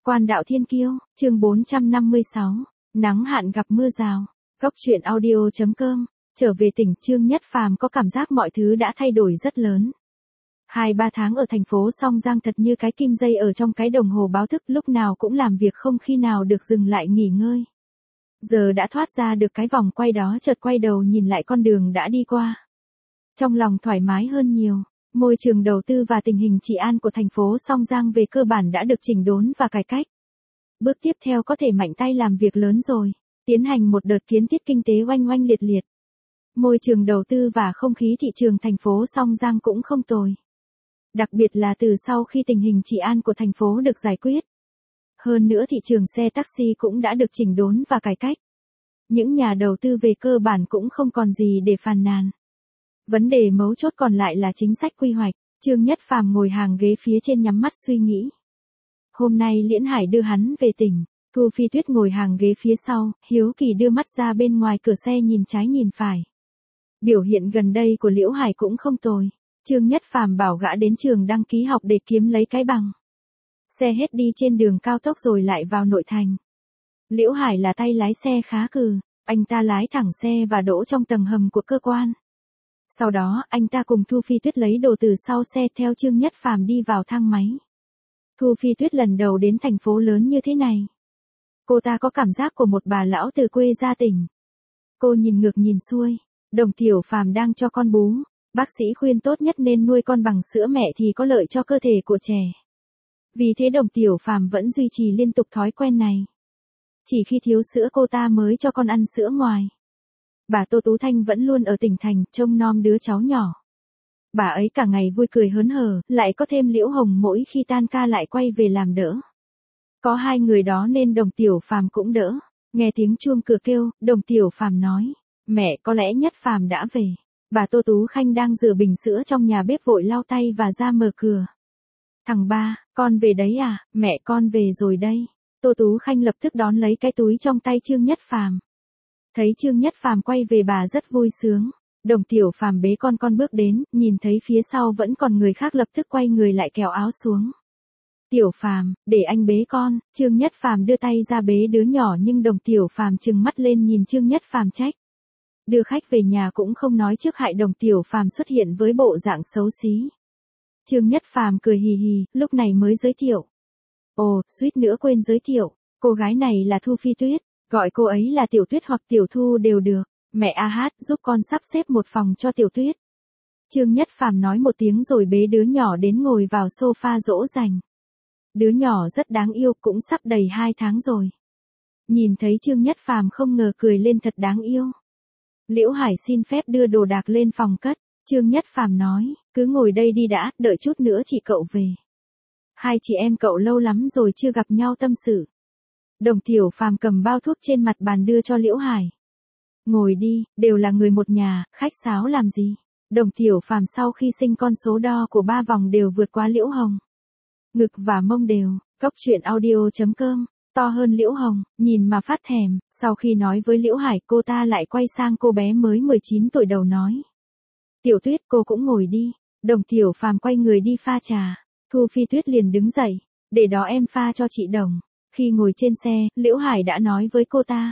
Quan đạo thiên kiêu, chương 456, nắng hạn gặp mưa rào. Góc truyện audio.com, trở về tỉnh Trương Nhất Phàm có cảm giác mọi thứ đã thay đổi rất lớn. 2-3 tháng ở thành phố Song Giang thật như cái kim dây ở trong cái đồng hồ báo thức, lúc nào cũng làm việc không khi nào được dừng lại nghỉ ngơi. Giờ đã thoát ra được cái vòng quay đó, chợt quay đầu nhìn lại con đường đã đi qua. Trong lòng thoải mái hơn nhiều. Môi trường đầu tư và tình hình trị an của thành phố Song Giang về cơ bản đã được chỉnh đốn và cải cách. Bước tiếp theo có thể mạnh tay làm việc lớn rồi, tiến hành một đợt kiến thiết kinh tế oanh oanh liệt liệt. Môi trường đầu tư và không khí thị trường thành phố Song Giang cũng không tồi. Đặc biệt là từ sau khi tình hình trị an của thành phố được giải quyết. Hơn nữa thị trường xe taxi cũng đã được chỉnh đốn và cải cách. Những nhà đầu tư về cơ bản cũng không còn gì để phàn nàn. Vấn đề mấu chốt còn lại là chính sách quy hoạch. Trương Nhất Phàm ngồi hàng ghế phía trên nhắm mắt suy nghĩ. Hôm nay Liễn Hải đưa hắn về tỉnh, Thu Phi Tuyết ngồi hàng ghế phía sau, hiếu kỳ đưa mắt ra bên ngoài cửa xe nhìn trái nhìn phải. Biểu hiện gần đây của Liễu Hải cũng không tồi. Trương Nhất Phàm bảo gã đến trường đăng ký học để kiếm lấy cái bằng. Xe hết đi trên đường cao tốc rồi lại vào nội thành. Liễu Hải là tay lái xe khá cừ, anh ta lái thẳng xe và đỗ trong tầng hầm của cơ quan. Sau đó, anh ta cùng Thu Phi Tuyết lấy đồ từ sau xe theo Trương Nhất Phàm đi vào thang máy. Thu Phi Tuyết lần đầu đến thành phố lớn như thế này. Cô ta có cảm giác của một bà lão từ quê ra tỉnh. Cô nhìn ngược nhìn xuôi, Đồng Tiểu Phàm đang cho con bú. Bác sĩ khuyên tốt nhất nên nuôi con bằng sữa mẹ thì có lợi cho cơ thể của trẻ. Vì thế Đồng Tiểu Phàm vẫn duy trì liên tục thói quen này. Chỉ khi thiếu sữa cô ta mới cho con ăn sữa ngoài. Bà Tô Tú Thanh vẫn luôn ở tỉnh thành, trông nom đứa cháu nhỏ. Bà ấy cả ngày vui cười hớn hở, lại có thêm Liễu Hồng mỗi khi tan ca lại quay về làm đỡ. Có hai người đó nên Đồng Tiểu Phàm cũng đỡ. Nghe tiếng chuông cửa kêu, Đồng Tiểu Phàm nói, mẹ có lẽ Nhất Phàm đã về. Bà Tô Tú Khanh đang rửa bình sữa trong nhà bếp vội lau tay và ra mở cửa. Thằng ba, con về đấy à, mẹ con về rồi đây. Tô Tú Khanh lập tức đón lấy cái túi trong tay Trương Nhất Phàm. Thấy Trương Nhất Phàm quay về bà rất vui sướng. Đồng Tiểu Phàm bế con bước đến, nhìn thấy phía sau vẫn còn người khác lập tức quay người lại kéo áo xuống. Tiểu Phàm, để anh bế con. Trương Nhất Phàm đưa tay ra bế đứa nhỏ nhưng Đồng Tiểu Phàm trừng mắt lên nhìn Trương Nhất Phàm trách. Đưa khách về nhà cũng không nói trước hại Đồng Tiểu Phàm xuất hiện với bộ dạng xấu xí. Trương Nhất Phàm cười hì hì, lúc này mới giới thiệu. Ồ, suýt nữa quên giới thiệu, cô gái này là Thu Phi Tuyết. Gọi cô ấy là Tiểu Tuyết hoặc Tiểu Thu đều được. Mẹ A Hát giúp con sắp xếp một phòng cho Tiểu Tuyết. Trương Nhất Phàm nói một tiếng rồi bế đứa nhỏ đến ngồi vào sofa dỗ dành. Đứa nhỏ rất đáng yêu, cũng sắp đầy 2 tháng rồi. Nhìn thấy Trương Nhất Phàm không ngờ cười lên thật đáng yêu. Liễu Hải xin phép đưa đồ đạc lên phòng cất. Trương Nhất Phàm nói, cứ ngồi đây đi đã, đợi chút nữa chị cậu về. Hai chị em cậu lâu lắm rồi chưa gặp nhau tâm sự. Đồng Tiểu Phàm cầm bao thuốc trên mặt bàn đưa cho Liễu Hải. Ngồi đi, đều là người một nhà, khách sáo làm gì. Đồng Tiểu Phàm sau khi sinh con số đo của 3 vòng đều vượt qua Liễu Hồng. Ngực và mông đều, góc truyện audio.com, to hơn Liễu Hồng, nhìn mà phát thèm. Sau khi nói với Liễu Hải, cô ta lại quay sang cô bé mới 19 tuổi đầu nói. Tiểu Tuyết, cô cũng ngồi đi. Đồng Tiểu Phàm quay người đi pha trà. Thu Phi Tuyết liền đứng dậy, để đó em pha cho chị Đồng. Khi ngồi trên xe, Liễu Hải đã nói với cô ta.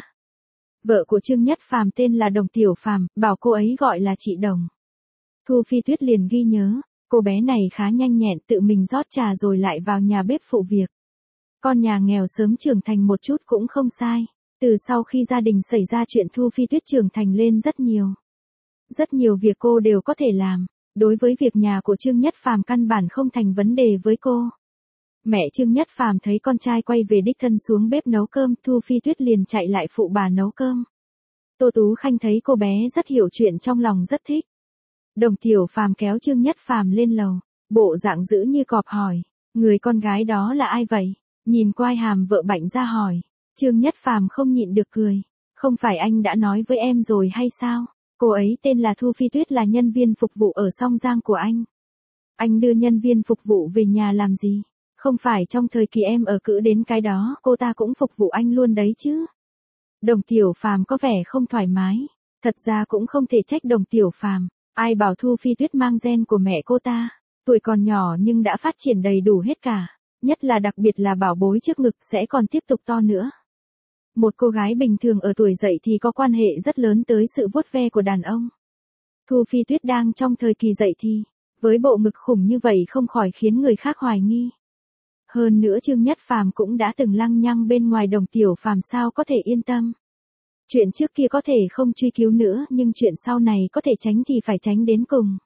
Vợ của Trương Nhất Phàm tên là Đồng Tiểu Phàm, bảo cô ấy gọi là chị Đồng. Thu Phi Tuyết liền ghi nhớ, cô bé này khá nhanh nhẹn, tự mình rót trà rồi lại vào nhà bếp phụ việc. Con nhà nghèo sớm trưởng thành một chút cũng không sai. Từ sau khi gia đình xảy ra chuyện Thu Phi Tuyết trưởng thành lên rất nhiều. Rất nhiều việc cô đều có thể làm. Đối với việc nhà của Trương Nhất Phàm căn bản không thành vấn đề với cô. Mẹ Trương Nhất Phàm thấy con trai quay về đích thân xuống bếp nấu cơm, Thu Phi Tuyết liền chạy lại phụ bà nấu cơm. Tô Tú Khanh thấy cô bé rất hiểu chuyện trong lòng rất thích. Đồng Tiểu Phàm kéo Trương Nhất Phàm lên lầu, bộ dạng dữ như cọp hỏi, người con gái đó là ai vậy? Nhìn quai hàm vợ bạnh ra hỏi. Trương Nhất Phàm không nhịn được cười, không phải anh đã nói với em rồi hay sao? Cô ấy tên là Thu Phi Tuyết, là nhân viên phục vụ ở Song Giang của anh. Anh đưa nhân viên phục vụ về nhà làm gì? Không phải trong thời kỳ em ở cữ đến cái đó, cô ta cũng phục vụ anh luôn đấy chứ. Đồng Tiểu Phàm có vẻ không thoải mái. Thật ra cũng không thể trách Đồng Tiểu Phàm. Ai bảo Thu Phi Tuyết mang gen của mẹ cô ta. Tuổi còn nhỏ nhưng đã phát triển đầy đủ hết cả. nhất là đặc biệt là bảo bối trước ngực sẽ còn tiếp tục to nữa. Một cô gái bình thường ở tuổi dậy thì có quan hệ rất lớn tới sự vuốt ve của đàn ông. Thu Phi Tuyết đang trong thời kỳ dậy thì, với bộ ngực khủng như vậy không khỏi khiến người khác hoài nghi. Hơn nữa Trương Nhất Phàm cũng đã từng lăng nhăng bên ngoài Đồng Tiểu Phàm sao có thể yên tâm. Chuyện trước kia có thể không truy cứu nữa nhưng chuyện sau này có thể tránh thì phải tránh đến cùng.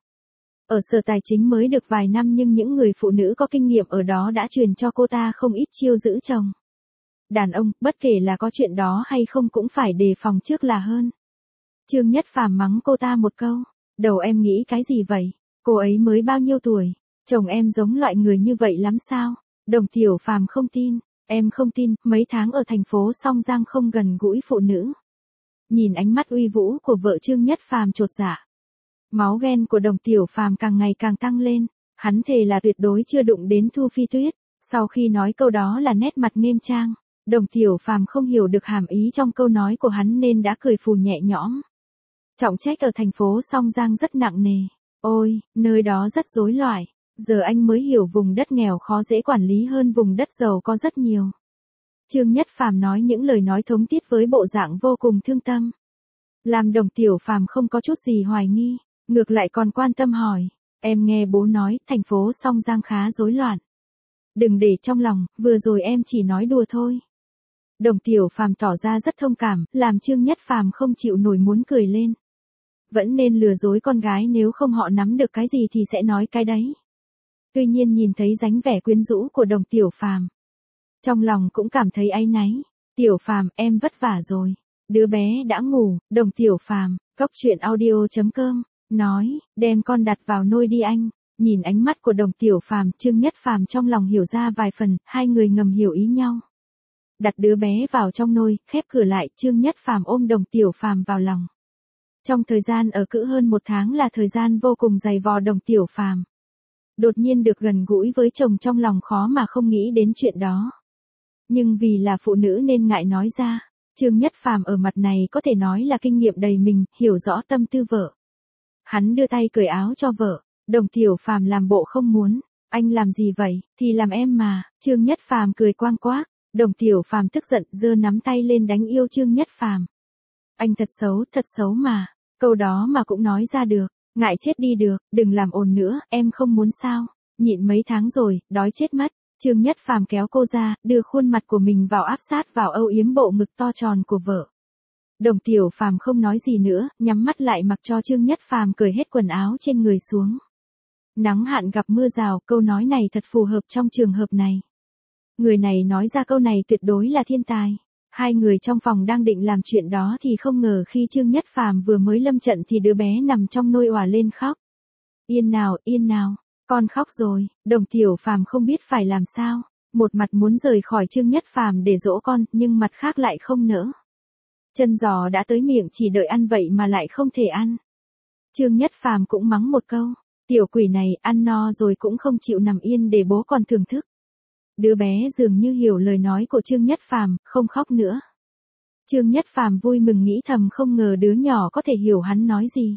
Ở Sở Tài Chính mới được vài năm nhưng những người phụ nữ có kinh nghiệm ở đó đã truyền cho cô ta không ít chiêu giữ chồng. Đàn ông, bất kể là có chuyện đó hay không cũng phải đề phòng trước là hơn. Trương Nhất Phàm mắng cô ta một câu, đầu em nghĩ cái gì vậy, cô ấy mới bao nhiêu tuổi, chồng em giống loại người như vậy lắm sao? Đồng Tiểu Phàm không tin, em không tin, mấy tháng ở thành phố Song Giang không gần gũi phụ nữ. Nhìn ánh mắt uy vũ của vợ Trương Nhất Phàm chột dạ. Máu ghen của Đồng Tiểu Phàm càng ngày càng tăng lên, hắn thề là tuyệt đối chưa đụng đến Thu Phi Tuyết. Sau khi nói câu đó là nét mặt nghiêm trang, Đồng Tiểu Phàm không hiểu được hàm ý trong câu nói của hắn nên đã cười phù nhẹ nhõm. Trọng trách ở thành phố Song Giang rất nặng nề, ôi, nơi đó rất rối loạn, giờ anh mới hiểu vùng đất nghèo khó dễ quản lý hơn vùng đất giàu có rất nhiều. Trương Nhất Phàm nói những lời nói thống tiết với bộ dạng vô cùng thương tâm. Làm Đồng Tiểu Phàm không có chút gì hoài nghi, ngược lại còn quan tâm hỏi, em nghe bố nói thành phố Song Giang khá rối loạn. Đừng để trong lòng, vừa rồi em chỉ nói đùa thôi. Đồng Tiểu Phàm tỏ ra rất thông cảm, làm Trương Nhất Phàm không chịu nổi muốn cười lên. Vẫn nên lừa dối con gái nếu không họ nắm được cái gì thì sẽ nói cái đấy. Tuy nhiên nhìn thấy dáng vẻ quyến rũ của Đồng Tiểu Phàm, trong lòng cũng cảm thấy áy náy. Tiểu Phàm, em vất vả rồi. Đứa bé đã ngủ, Đồng Tiểu Phàm, coctruyện.audio.com, nói, đem con đặt vào nôi đi anh. Nhìn ánh mắt của Đồng Tiểu Phàm, Trương Nhất Phàm trong lòng hiểu ra vài phần, hai người ngầm hiểu ý nhau. Đặt đứa bé vào trong nôi, khép cửa lại, Trương Nhất Phàm ôm Đồng Tiểu Phàm vào lòng. Trong thời gian ở cữ hơn 1 tháng là thời gian vô cùng dày vò Đồng Tiểu Phàm. Đột nhiên được gần gũi với chồng trong lòng khó mà không nghĩ đến chuyện đó. Nhưng vì là phụ nữ nên ngại nói ra. Trương Nhất Phàm ở mặt này có thể nói là kinh nghiệm đầy mình, hiểu rõ tâm tư vợ. Hắn đưa tay cởi áo cho vợ, Đồng Tiểu Phàm làm bộ không muốn, anh làm gì vậy, thì làm em mà, Trương Nhất Phàm cười quang quác, Đồng Tiểu Phàm tức giận giơ nắm tay lên đánh yêu Trương Nhất Phàm. Anh thật xấu mà, câu đó mà cũng nói ra được, ngại chết đi được, đừng làm ồn nữa, em không muốn sao, nhịn mấy tháng rồi, đói chết mất. Trương Nhất Phàm kéo cô ra, đưa khuôn mặt của mình vào áp sát vào âu yếm bộ ngực to tròn của vợ. Đồng Tiểu Phàm không nói gì nữa, nhắm mắt lại mặc cho Trương Nhất Phàm cởi hết quần áo trên người xuống. Nắng hạn gặp mưa rào, câu nói này thật phù hợp trong trường hợp này. Người này nói ra câu này tuyệt đối là thiên tài. Hai người trong phòng đang định làm chuyện đó thì không ngờ khi Trương Nhất Phàm vừa mới lâm trận thì đứa bé nằm trong nôi òa lên khóc. Yên nào, con khóc rồi, Đồng Tiểu Phàm không biết phải làm sao, một mặt muốn rời khỏi Trương Nhất Phàm để dỗ con, nhưng mặt khác lại không nỡ. Chân giò đã tới miệng chỉ đợi ăn vậy mà lại không thể ăn. Trương Nhất Phàm cũng mắng một câu, tiểu quỷ này ăn no rồi cũng không chịu nằm yên để bố còn thưởng thức. Đứa bé dường như hiểu lời nói của Trương Nhất Phàm, không khóc nữa. Trương Nhất Phàm vui mừng nghĩ thầm không ngờ đứa nhỏ có thể hiểu hắn nói gì.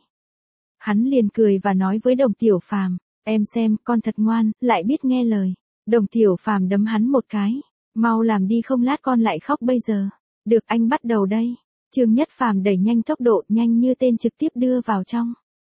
Hắn liền cười và nói với Đồng Tiểu Phàm, em xem, con thật ngoan, lại biết nghe lời. Đồng Tiểu Phàm đấm hắn một cái, mau làm đi không lát con lại khóc bây giờ. Được, anh bắt đầu đây. Trương Nhất Phàm đẩy nhanh tốc độ, nhanh như tên trực tiếp đưa vào trong.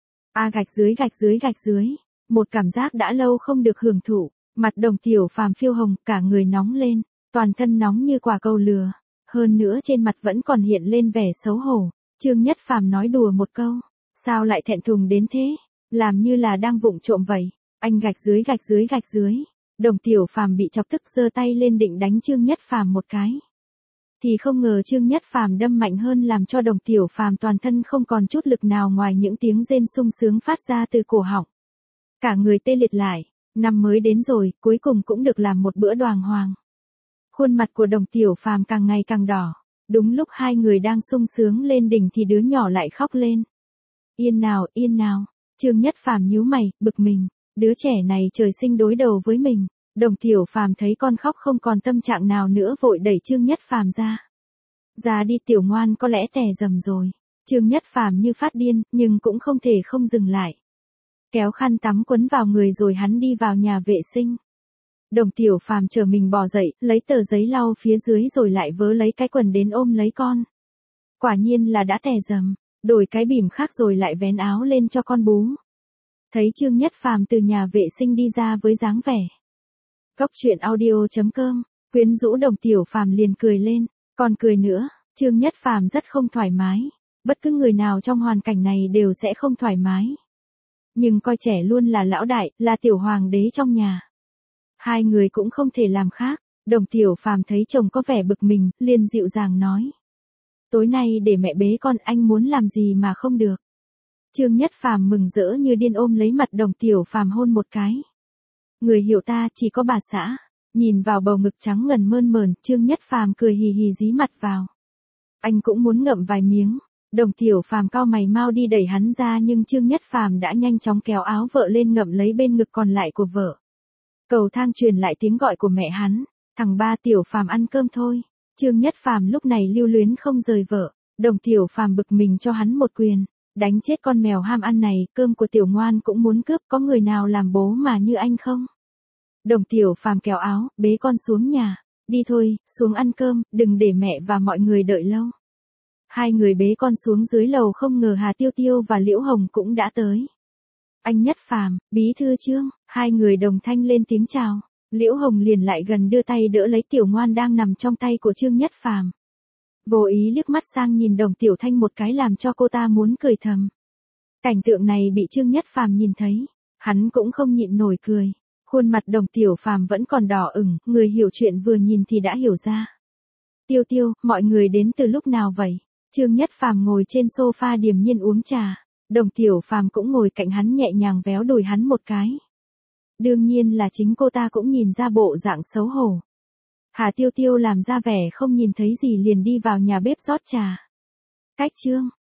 Gạch dưới. Một cảm giác đã lâu không được hưởng thụ, mặt Đồng Tiểu Phàm phiêu hồng, cả người nóng lên, toàn thân nóng như quả cầu lửa. Hơn nữa trên mặt vẫn còn hiện lên vẻ xấu hổ. Trương Nhất Phàm nói đùa một câu, sao lại thẹn thùng đến thế, làm như là đang vụng trộm vậy. Anh gạch dưới. Đồng Tiểu Phàm bị chọc tức giơ tay lên định đánh Trương Nhất Phàm một cái. Thì không ngờ Trương Nhất Phàm đâm mạnh hơn làm cho Đồng Tiểu Phàm toàn thân không còn chút lực nào ngoài những tiếng rên sung sướng phát ra từ cổ họng. Cả người tê liệt lại, năm mới đến rồi, cuối cùng cũng được làm một bữa đoàng hoàng. Khuôn mặt của Đồng Tiểu Phàm càng ngày càng đỏ. Đúng lúc hai người đang sung sướng lên đỉnh thì đứa nhỏ lại khóc lên. Yên nào. Trương Nhất Phàm nhíu mày, bực mình. Đứa trẻ này trời sinh đối đầu với mình. Đồng Tiểu Phàm thấy con khóc không còn tâm trạng nào nữa vội đẩy Trương Nhất Phàm ra. Ra đi tiểu ngoan, có lẽ tè dầm rồi. Trương Nhất Phàm như phát điên, nhưng cũng không thể không dừng lại. Kéo khăn tắm quấn vào người rồi hắn đi vào nhà vệ sinh. Đồng Tiểu Phàm chờ mình bò dậy, lấy tờ giấy lau phía dưới rồi lại vớ lấy cái quần đến ôm lấy con. Quả nhiên là đã tè dầm, đổi cái bỉm khác rồi lại vén áo lên cho con bú. Thấy Trương Nhất Phàm từ nhà vệ sinh đi ra với dáng vẻ. Cóc truyện audio.com, quyến rũ Đồng Tiểu Phàm liền cười lên, còn cười nữa, Trương Nhất Phàm rất không thoải mái. Bất cứ người nào trong hoàn cảnh này đều sẽ không thoải mái. Nhưng coi trẻ luôn là lão đại, là tiểu hoàng đế trong nhà. Hai người cũng không thể làm khác. Đồng Tiểu Phàm thấy chồng có vẻ bực mình, liền dịu dàng nói. Tối nay để mẹ bế con, anh muốn làm gì mà không được. Trương Nhất Phàm mừng rỡ như điên ôm lấy mặt Đồng Tiểu Phàm hôn một cái. Người hiểu ta chỉ có bà xã. Nhìn vào bầu ngực trắng ngần mơn mởn, Trương Nhất Phàm cười hì hì dí mặt vào. Anh cũng muốn ngậm vài miếng. Đồng Tiểu Phàm cau mày mau đi đẩy hắn ra nhưng Trương Nhất Phàm đã nhanh chóng kéo áo vợ lên ngậm lấy bên ngực còn lại của vợ. Cầu thang truyền lại tiếng gọi của mẹ hắn, thằng ba Tiểu Phàm ăn cơm thôi. Trương Nhất Phàm lúc này lưu luyến không rời vợ, Đồng Tiểu Phàm bực mình cho hắn một quyền, đánh chết con mèo ham ăn này, cơm của Tiểu Ngoan cũng muốn cướp, có người nào làm bố mà như anh không? Đồng Tiểu Phàm kéo áo, bế con xuống nhà, đi thôi, xuống ăn cơm, đừng để mẹ và mọi người đợi lâu. Hai người bế con xuống dưới lầu không ngờ Hà Tiêu Tiêu và Liễu Hồng cũng đã tới. Anh Nhất Phàm, bí thư Trương, hai người đồng thanh lên tiếng chào. Liễu Hồng liền lại gần đưa tay đỡ lấy Tiểu Ngoan đang nằm trong tay của Trương Nhất Phàm. Vô ý liếc mắt sang nhìn Đồng Tiểu Thanh một cái làm cho cô ta muốn cười thầm. Cảnh tượng này bị Trương Nhất Phàm nhìn thấy, hắn cũng không nhịn nổi cười. Khuôn mặt Đồng Tiểu Phàm vẫn còn đỏ ửng, người hiểu chuyện vừa nhìn thì đã hiểu ra. Tiêu Tiêu, mọi người đến từ lúc nào vậy? Trương Nhất Phàm ngồi trên sofa điềm nhiên uống trà, Đồng Tiểu Phàm cũng ngồi cạnh hắn nhẹ nhàng véo đùi hắn một cái. Đương nhiên là chính cô ta cũng nhìn ra bộ dạng xấu hổ. Hà Tiêu Tiêu làm ra vẻ không nhìn thấy gì liền đi vào nhà bếp rót trà. Cách Trương,